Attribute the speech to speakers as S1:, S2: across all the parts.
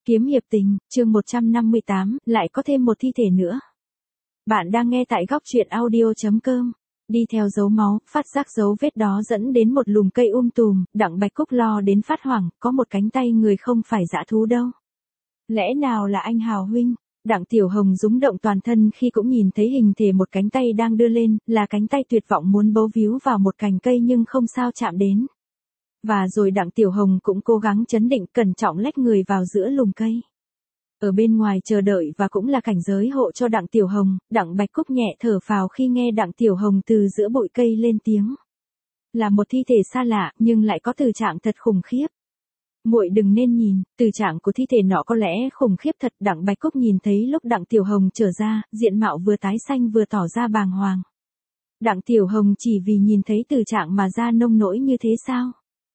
S1: Kiếm hiệp tình, chương 158, lại có thêm một thi thể nữa. Bạn đang nghe tại góc truyện audio.com. Đi theo dấu máu, phát giác dấu vết đó dẫn đến một lùm cây tùm, Đặng Bạch Cúc lo đến phát hoảng, có một cánh tay người không phải dã thú đâu. Lẽ nào là anh Hào huynh? Đặng Tiểu Hồng rúng động toàn thân khi cũng nhìn thấy hình thể một cánh tay đang đưa lên, là cánh tay tuyệt vọng muốn bấu víu vào một cành cây nhưng không sao chạm đến. Và rồi Đặng Tiểu Hồng cũng cố gắng trấn định cẩn trọng lách người vào giữa lùm cây. Ở bên ngoài chờ đợi và cũng là cảnh giới hộ cho Đặng Tiểu Hồng, Đặng Bạch Cúc nhẹ thở phào khi nghe Đặng Tiểu Hồng từ giữa bụi cây lên tiếng. Là một thi thể xa lạ nhưng lại có từ trạng thật khủng khiếp. Muội đừng nên nhìn, từ trạng của thi thể nọ có lẽ khủng khiếp thật. Đặng Bạch Cúc nhìn thấy lúc Đặng Tiểu Hồng trở ra, diện mạo vừa tái xanh vừa tỏ ra bàng hoàng. Đặng Tiểu Hồng chỉ vì nhìn thấy từ trạng mà ra nông nỗi như thế sao?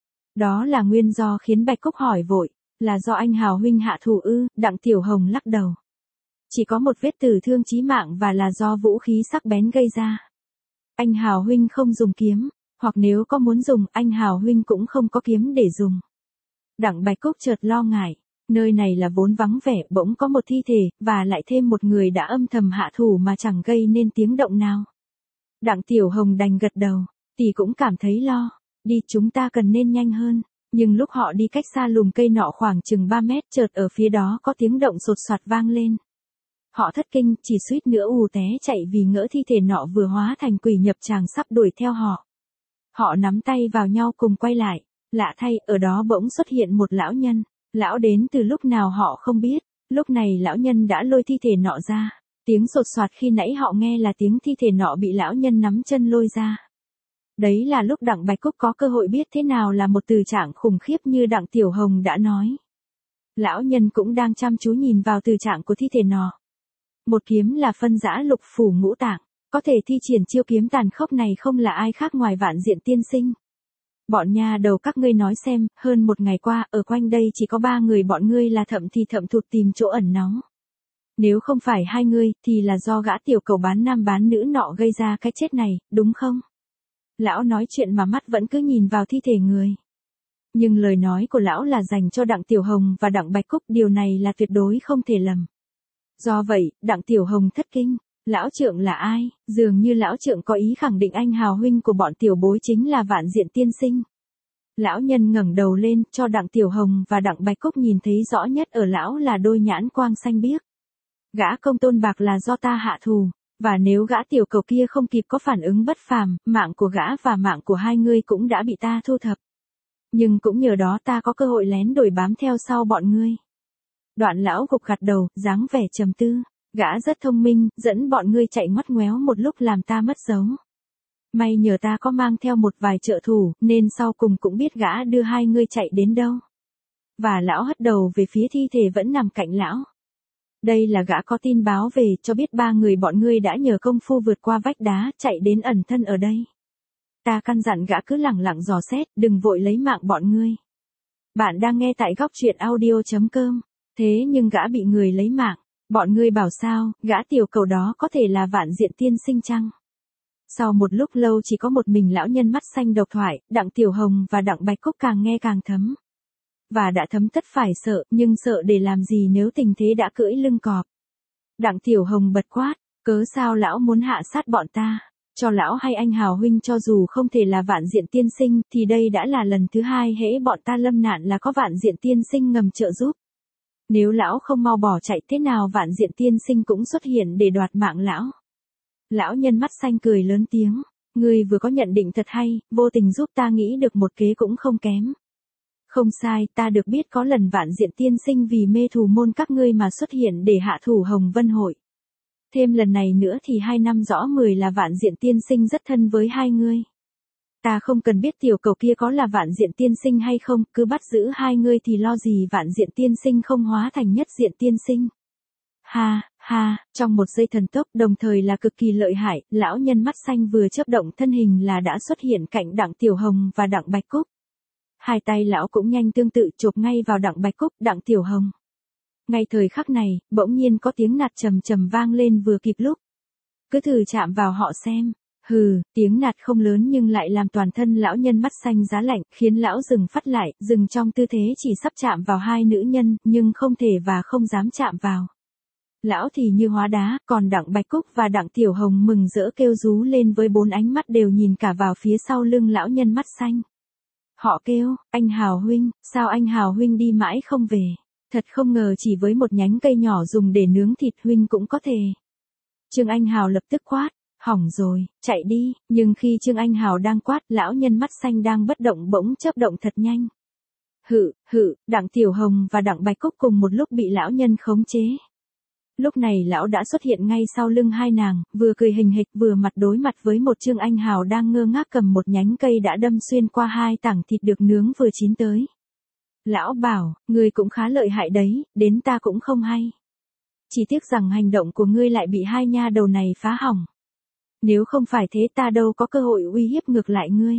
S1: Đó là nguyên do khiến Bạch Cúc hỏi vội, là do anh Hào huynh hạ thủ ư? Đặng Tiểu Hồng lắc đầu. Chỉ có một vết tử thương chí mạng và là do vũ khí sắc bén gây ra. Anh Hào huynh không dùng kiếm, hoặc nếu có muốn dùng, anh Hào huynh cũng không có kiếm để dùng. Đặng Bạch Cúc chợt lo ngại, nơi này là vốn vắng vẻ, bỗng có một thi thể, và lại thêm một người đã âm thầm hạ thủ mà chẳng gây nên tiếng động nào. Đặng Tiểu Hồng đành gật đầu, tỷ cũng cảm thấy lo. Đi, chúng ta cần nên nhanh hơn. Nhưng lúc họ đi cách xa lùm cây nọ khoảng chừng 3 mét, chợt ở phía đó có tiếng động sột soạt vang lên. Họ thất kinh, chỉ suýt nữa té chạy vì ngỡ thi thể nọ vừa hóa thành quỷ nhập tràng sắp đuổi theo họ. Họ nắm tay vào nhau cùng quay lại. Lạ thay, ở đó bỗng xuất hiện một lão nhân. Lão đến từ lúc nào họ không biết. Lúc này lão nhân đã lôi thi thể nọ ra. Tiếng sột soạt khi nãy họ nghe là tiếng thi thể nọ bị lão nhân nắm chân lôi ra. Đấy là lúc Đặng Bạch Cúc có cơ hội biết thế nào là một từ trạng khủng khiếp như Đặng Tiểu Hồng đã nói. Lão nhân cũng đang chăm chú nhìn vào từ trạng của thi thể nọ. Một kiếm là phân dã lục phủ ngũ tạng, có thể thi triển chiêu kiếm tàn khốc này không là ai khác ngoài Vạn Diện Tiên Sinh. Bọn nhà đầu các ngươi nói xem, hơn một ngày qua, ở quanh đây chỉ có 3 người bọn ngươi là thậm thụt tìm chỗ ẩn náu. Nếu không phải 2 ngươi, thì là do gã tiểu cầu bán nam bán nữ nọ gây ra cái chết này, đúng không? Lão nói chuyện mà mắt vẫn cứ nhìn vào thi thể người. Nhưng lời nói của lão là dành cho Đặng Tiểu Hồng và Đặng Bạch Cúc, điều này là tuyệt đối không thể lầm. Do vậy, Đặng Tiểu Hồng thất kinh, lão trượng là ai? Dường như lão trượng có ý khẳng định anh Hào huynh của bọn tiểu bối chính là Vạn Diện Tiên Sinh. Lão nhân ngẩng đầu lên, cho Đặng Tiểu Hồng và Đặng Bạch Cúc nhìn thấy rõ nhất ở lão là đôi nhãn quang xanh biếc. Gã công tôn bạc là do ta hạ thù. Và nếu gã tiểu cầu kia không kịp có phản ứng bất phàm, mạng của gã và mạng của 2 ngươi cũng đã bị ta thu thập. Nhưng cũng nhờ đó ta có cơ hội lén đuổi bám theo sau bọn ngươi. Đoạn lão gục gật đầu, dáng vẻ trầm tư. Gã rất thông minh, dẫn bọn ngươi chạy ngoắt ngoéo một lúc làm ta mất dấu. May nhờ ta có mang theo một vài trợ thủ, nên sau cùng cũng biết gã đưa 2 ngươi chạy đến đâu. Và lão hất đầu về phía thi thể vẫn nằm cạnh lão. Đây là gã có tin báo về cho biết 3 người bọn ngươi đã nhờ công phu vượt qua vách đá chạy đến ẩn thân ở đây. Ta căn dặn gã cứ lẳng lặng dò xét, đừng vội lấy mạng bọn ngươi. Bạn đang nghe tại góc truyện audio.com. Thế nhưng gã bị người lấy mạng, bọn ngươi bảo sao, gã tiểu cầu đó có thể là Vạn Diện Tiên Sinh chăng? Sau một lúc lâu chỉ có một mình lão nhân mắt xanh độc thoại, Đặng Tiểu Hồng và Đặng Bạch Cúc càng nghe càng thấm. Và đã thấm tất phải sợ, nhưng sợ để làm gì nếu tình thế đã cưỡi lưng cọp. Đặng Tiểu Hồng bật quát, cớ sao lão muốn hạ sát bọn ta? Cho lão hay anh Hào huynh cho dù không thể là Vạn Diện Tiên Sinh, thì đây đã là lần thứ 2 hễ bọn ta lâm nạn là có Vạn Diện Tiên Sinh ngầm trợ giúp. Nếu lão không mau bỏ chạy thế nào Vạn Diện Tiên Sinh cũng xuất hiện để đoạt mạng lão. Lão nhân mắt xanh cười lớn tiếng, ngươi vừa có nhận định thật hay, vô tình giúp ta nghĩ được một kế cũng không kém. Không sai, ta được biết có lần Vạn Diện Tiên Sinh vì mê thù môn các ngươi mà xuất hiện để hạ thủ Hồng Vân Hội. Thêm lần này nữa thì 2 năm rõ 10 là Vạn Diện Tiên Sinh rất thân với 2 ngươi. Ta không cần biết tiểu cầu kia có là Vạn Diện Tiên Sinh hay không, cứ bắt giữ 2 ngươi thì lo gì Vạn Diện Tiên Sinh không hóa thành Nhất Diện Tiên Sinh. Ha, ha, trong một giây thần tốc đồng thời là cực kỳ lợi hại, lão nhân mắt xanh vừa chớp động thân hình là đã xuất hiện cạnh Đặng Tiểu Hồng và Đặng Bạch Cúc. 2 tay lão cũng nhanh tương tự chộp ngay vào Đặng Bạch Cúc, Đặng Tiểu Hồng. Ngay thời khắc này, bỗng nhiên có tiếng nạt trầm trầm vang lên vừa kịp lúc. Cứ thử chạm vào họ xem. Hừ, tiếng nạt không lớn nhưng lại làm toàn thân lão nhân mắt xanh giá lạnh, khiến lão dừng phát lại, dừng trong tư thế chỉ sắp chạm vào hai nữ nhân, nhưng không thể và không dám chạm vào. Lão thì như hóa đá, còn Đặng Bạch Cúc và Đặng Tiểu Hồng mừng rỡ kêu rú lên với bốn ánh mắt đều nhìn cả vào phía sau lưng lão nhân mắt xanh. Họ kêu, anh Hào huynh, sao anh Hào huynh đi mãi không về? Thật không ngờ chỉ với một nhánh cây nhỏ dùng để nướng thịt huynh cũng có thể. Trương Anh Hào lập tức quát, hỏng rồi, chạy đi, nhưng khi Trương Anh Hào đang quát, lão nhân mắt xanh đang bất động bỗng chớp động thật nhanh. Đặng Tiểu Hồng và Đặng Bạch Cúc cùng một lúc bị lão nhân khống chế. Lúc này lão đã xuất hiện ngay sau lưng hai nàng, vừa cười hình hịch vừa mặt đối mặt với một Trương Anh Hào đang ngơ ngác cầm một nhánh cây đã đâm xuyên qua hai tảng thịt được nướng vừa chín tới. Lão bảo, ngươi cũng khá lợi hại đấy, đến ta cũng không hay. Chỉ tiếc rằng hành động của ngươi lại bị hai nha đầu này phá hỏng. Nếu không phải thế ta đâu có cơ hội uy hiếp ngược lại ngươi.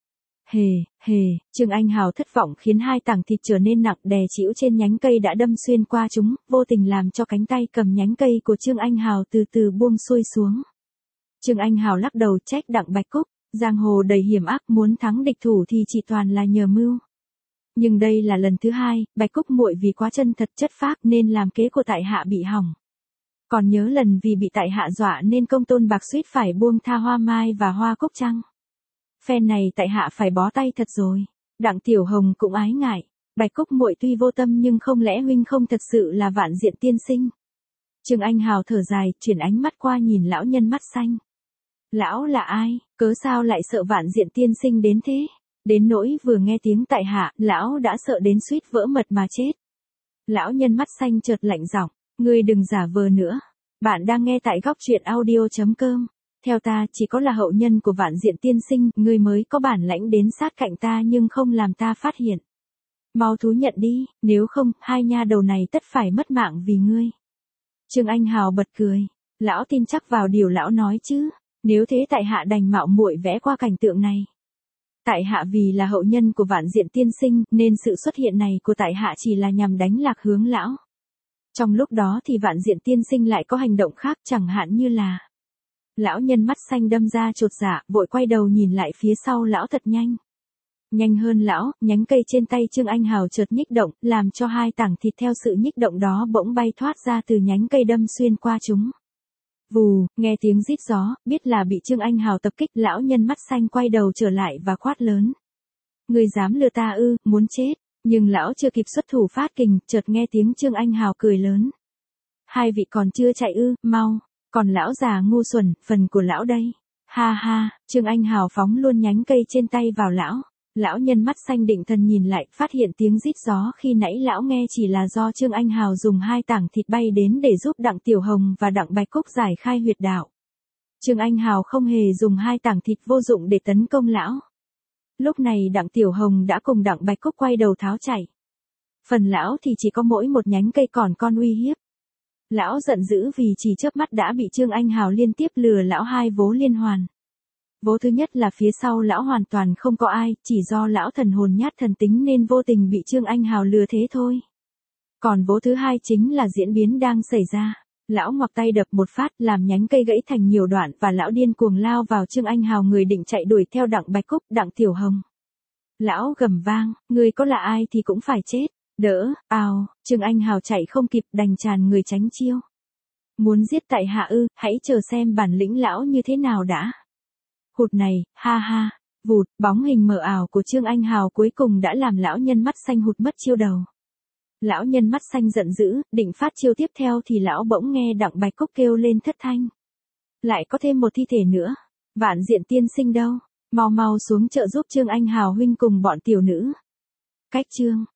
S1: Trương Anh Hào thất vọng khiến hai tảng thịt trở nên nặng đè chịu trên nhánh cây đã đâm xuyên qua chúng, vô tình làm cho cánh tay cầm nhánh cây của Trương Anh Hào từ từ buông xuôi xuống. Trương Anh Hào lắc đầu trách Đặng Bạch Cúc, giang hồ đầy hiểm ác, muốn thắng địch thủ thì chỉ toàn là nhờ mưu. Nhưng đây là lần thứ hai, Bạch Cúc muội vì quá chân thật chất phác nên làm kế của tại hạ bị hỏng. Còn nhớ lần vì bị tại hạ dọa nên công tôn bạc suýt phải buông tha hoa mai và hoa cúc chăng? Phen này tại hạ phải bó tay thật rồi. Đặng Tiểu Hồng cũng ái ngại. Bạch Cúc muội tuy vô tâm nhưng không lẽ huynh không thật sự là Vạn Diện tiên sinh? Trương Anh Hào thở dài, chuyển ánh mắt qua nhìn lão nhân mắt xanh. Lão là ai, cớ sao lại sợ Vạn Diện tiên sinh đến thế? Đến nỗi vừa nghe tiếng tại hạ, lão đã sợ đến suýt vỡ mật mà chết. Lão nhân mắt xanh chợt lạnh giọng, ngươi đừng giả vờ nữa. Bạn đang nghe tại góc truyện audio.com. Theo ta, chỉ có là hậu nhân của Vạn Diện tiên sinh, ngươi mới có bản lãnh đến sát cạnh ta nhưng không làm ta phát hiện. Mau thú nhận đi, nếu không, hai nha đầu này tất phải mất mạng vì ngươi. Trương Anh Hào bật cười, lão tin chắc vào điều lão nói chứ, nếu thế tại hạ đành mạo muội vẽ qua cảnh tượng này. Tại hạ vì là hậu nhân của Vạn Diện tiên sinh, nên sự xuất hiện này của tại hạ chỉ là nhằm đánh lạc hướng lão. Trong lúc đó thì Vạn Diện tiên sinh lại có hành động khác, chẳng hạn như là... Lão nhân mắt xanh đâm ra chột dạ, vội quay đầu nhìn lại phía sau lão thật nhanh. Nhanh hơn lão, nhánh cây trên tay Trương Anh Hào chợt nhích động, làm cho hai tảng thịt theo sự nhích động đó bỗng bay thoát ra từ nhánh cây đâm xuyên qua chúng. Vù, nghe tiếng rít gió, biết là bị Trương Anh Hào tập kích, lão nhân mắt xanh quay đầu trở lại và quát lớn. Ngươi dám lừa ta ư, muốn chết, nhưng lão chưa kịp xuất thủ phát kình, chợt nghe tiếng Trương Anh Hào cười lớn. Hai vị còn chưa chạy ư, mau. Còn lão già ngu xuẩn, phần của lão đây. Ha ha, Trương Anh Hào phóng luôn nhánh cây trên tay vào lão. Lão nhân mắt xanh định thần nhìn lại, phát hiện tiếng rít gió khi nãy lão nghe chỉ là do Trương Anh Hào dùng hai tảng thịt bay đến để giúp Đặng Tiểu Hồng và Đặng Bạch Cúc giải khai huyệt đạo. Trương Anh Hào không hề dùng hai tảng thịt vô dụng để tấn công lão. Lúc này Đặng Tiểu Hồng đã cùng Đặng Bạch Cúc quay đầu tháo chạy. Phần lão thì chỉ có mỗi một nhánh cây còn con uy hiếp. Lão giận dữ vì chỉ chớp mắt đã bị Trương Anh Hào liên tiếp lừa lão hai vố liên hoàn. Vố thứ nhất là phía sau lão hoàn toàn không có ai, chỉ do lão thần hồn nhát thần tính nên vô tình bị Trương Anh Hào lừa thế thôi. Còn vố thứ hai chính là diễn biến đang xảy ra. Lão ngoặc tay đập một phát làm nhánh cây gãy thành nhiều đoạn và lão điên cuồng lao vào Trương Anh Hào, người định chạy đuổi theo Đặng Bạch Cúc, Đặng Tiểu Hồng. Lão gầm vang, ngươi có là ai thì cũng phải chết. Đỡ, Trương Anh Hào chạy không kịp đành tràn người tránh chiêu. Muốn giết tại hạ ư, hãy chờ xem bản lĩnh lão như thế nào đã. Hụt này, ha ha, vụt, bóng hình mờ ảo của Trương Anh Hào cuối cùng đã làm lão nhân mắt xanh hụt mất chiêu đầu. Lão nhân mắt xanh giận dữ, định phát chiêu tiếp theo thì lão bỗng nghe Đặng Bạch Cúc kêu lên thất thanh. Lại có thêm một thi thể nữa, Vạn Diện tiên sinh đâu, mau mau xuống chợ giúp Trương Anh Hào huynh cùng bọn tiểu nữ. Cách chương